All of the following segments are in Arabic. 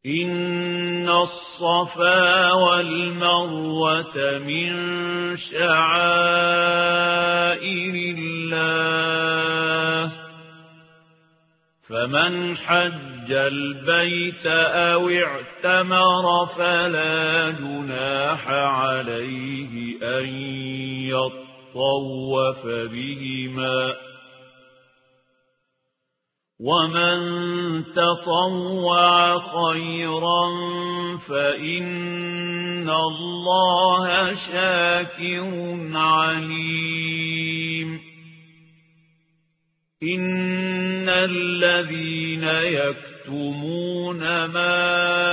إن الصفا والمروة من شعائر الله فمن حج البيت أو اعتمر فلا جناح عليه أن يطوف بهما ومن تطوع خيرا فإن الله شاكر عليم إن الذين يكتمون ما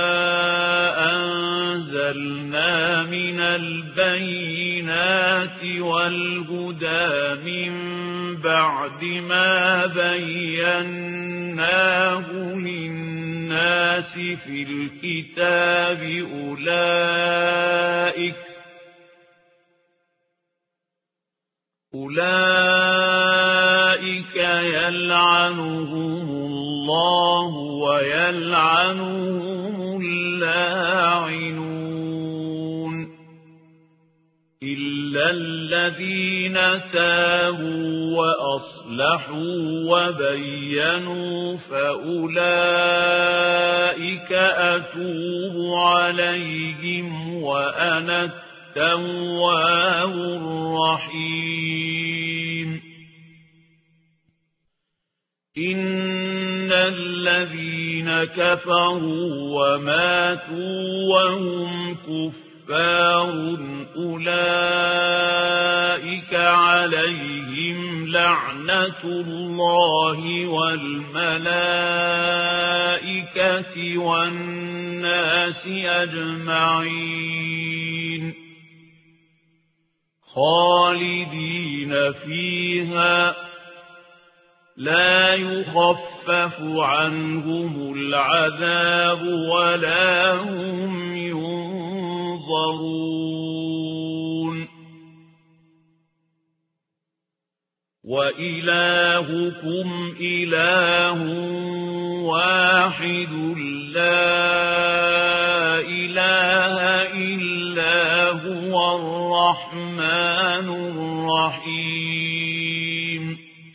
أنزلنا من البينات والهدى من بعد ما بيناه للناس في الكتاب أولئك يلعنهم الله ويلعنهم اللاعنون إلا الذين تابوا وأصلحوا وبينوا فأولئك أتوب عليهم وأنا التواب الرحيم إن الذين كفروا وماتوا وهم كفار أولئك عليهم لعنة الله والملائكة والناس أجمعين خالدين فيها لا يخفف عنهم العذاب ولا هم ينظرون وإلهكم إله واحد لا إله إلا هو الرحمن الرحيم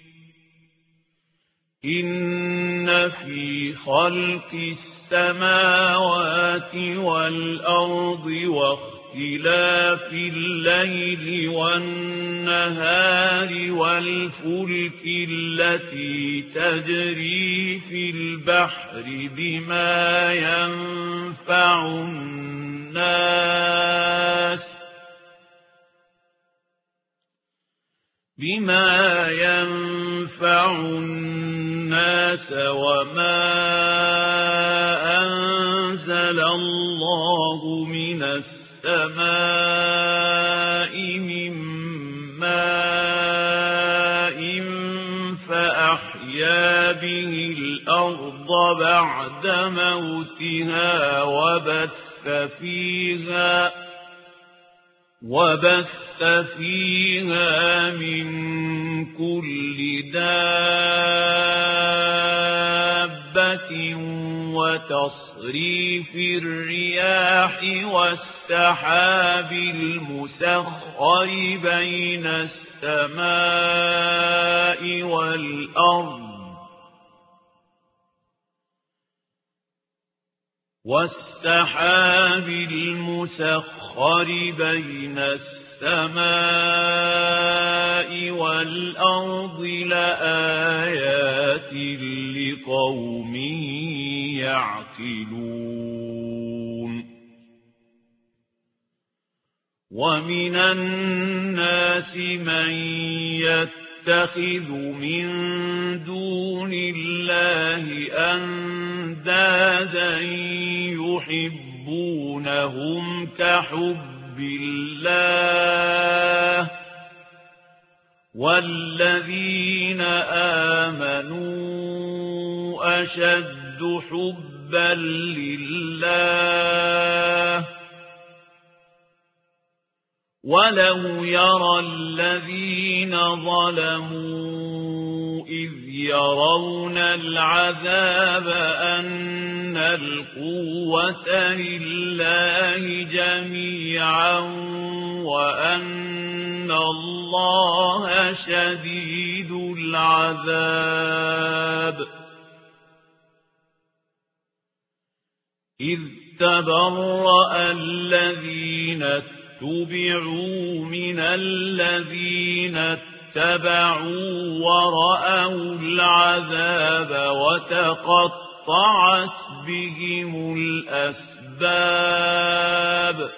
إن في خلق السماوات والأرض واختلاف الليل والنهار والفلك التي تجري في البحر بما ينفع الناس وما أنزل الله من السماء من ماء فأحيا به الأرض بعد موتها وبث فيها من كل دابة وتصريف الرياح والسحاب المسخر بين السماء والأرض لآيات لقوم يعقلون ومن الناس من يتخذ من دون الله أندادا يحبونهم كحب الله والذين آمنوا أشد حبا لله ولو يرى الذين ظلموا إذ يرون العذاب أن القوة لله جميعا وأن الله شديد العذاب إذ تبرأ الذين اتبعوا من الذين اتبعوا ورأوا العذاب وتقطعت بهم الأسباب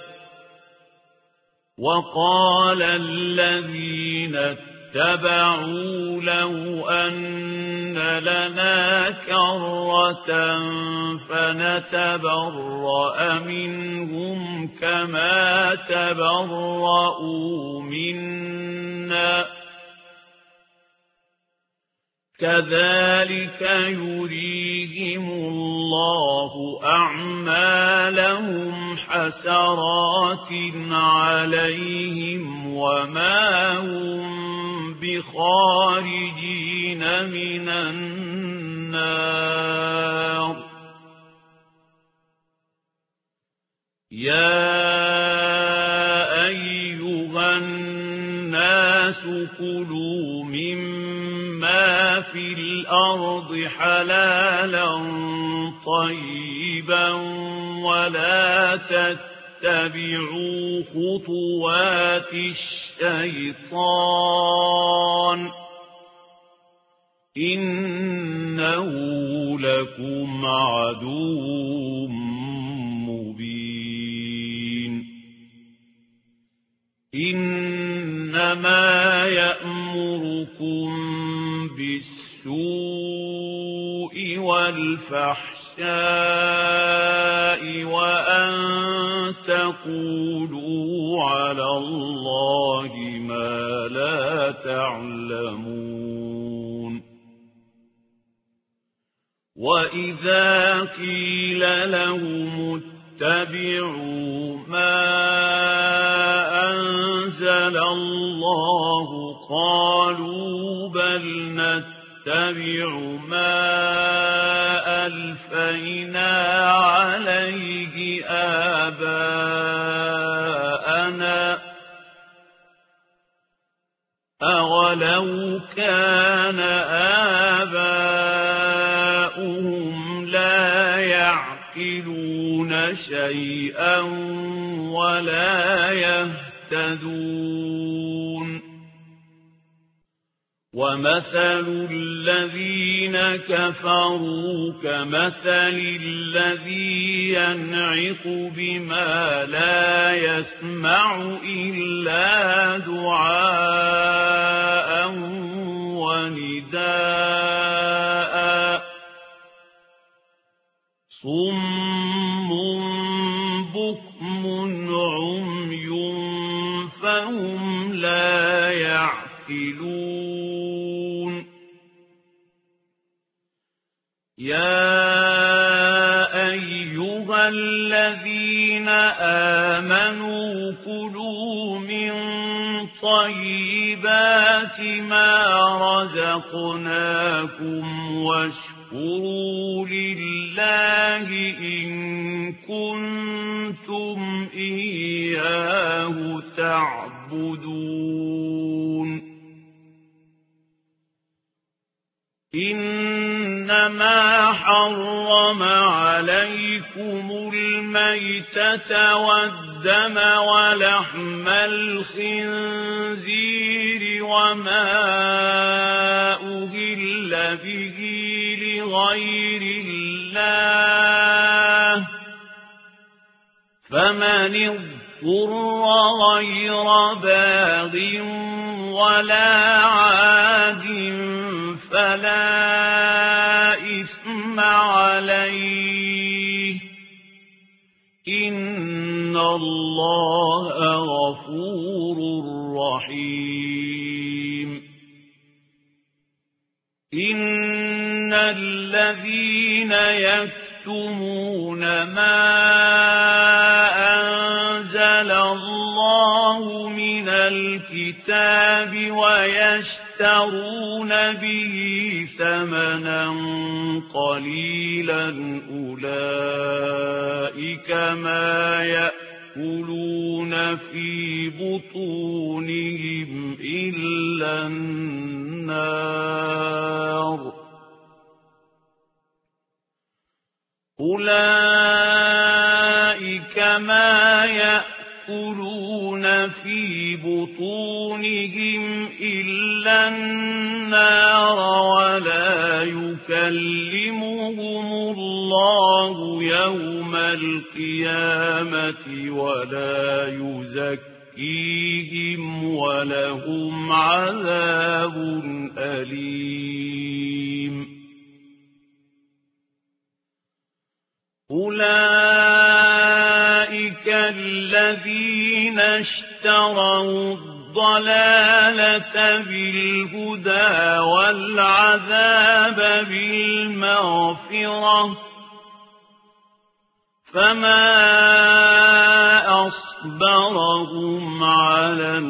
وقال الذين اتبعوا لو أن لنا كرة فنتبرأ منهم كما تبرؤوا منا كذلك يريهم الله أعمالهم حسرات عليهم وما هم بخارجين من النار يا أيها الناس كلوا مما في الأرض حلالا طيبا ولا تتبعوا خطوات الشيطان إنه لكم عدو مبين إنما يأمركم بالسوء والفحشاء وأن تقولوا على الله ما لا تعلمون وإذا قيل لهم اتبعوا ما أنزل الله قالوا بل نتبع ما ألفينا عليه آباءنا أولو كان آباؤهم لا يعقلون شيئا ولا يهتدون ومثل الذين كفروا كمثل الذي ينعق بما لا يسمع إلا دعاء ونداء صم بكم عمي فهم لا يعقلون يا أيها الذين آمنوا كلوا من طيبات ما رزقناكم واشكروا لله إن كنتم إياه تعبدون إنما حرم عليكم الميتة والدم ولحم الخنزير وما أهل به لغير الله فمن اضطر غير باغ ولا عاد فلا إثم عليه إن الله غفور رحيم إن الذين يكتمون ما أنزل الله من الكتاب ويشترون به ثمنا قليلا أولئك ما يأكلون في بطونهم إلا النار أولئك ما يأكلون في بطونهم إلا النار ولا يكلمهم الله يوم القيامة ولا يزكيهم ولهم عذاب أليم أولئك الذين اشتروا الضلالة بالهدى والعذاب بالمغفرة فما أصبرهم على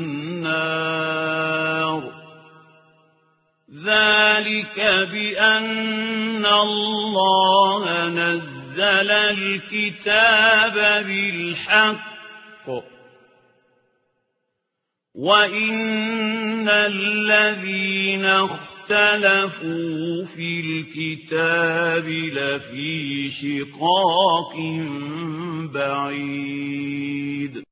النار ذلك بأن الله نزل الكتاب بالحق وإن الذين اختلفوا في الكتاب لفي شقاق بعيد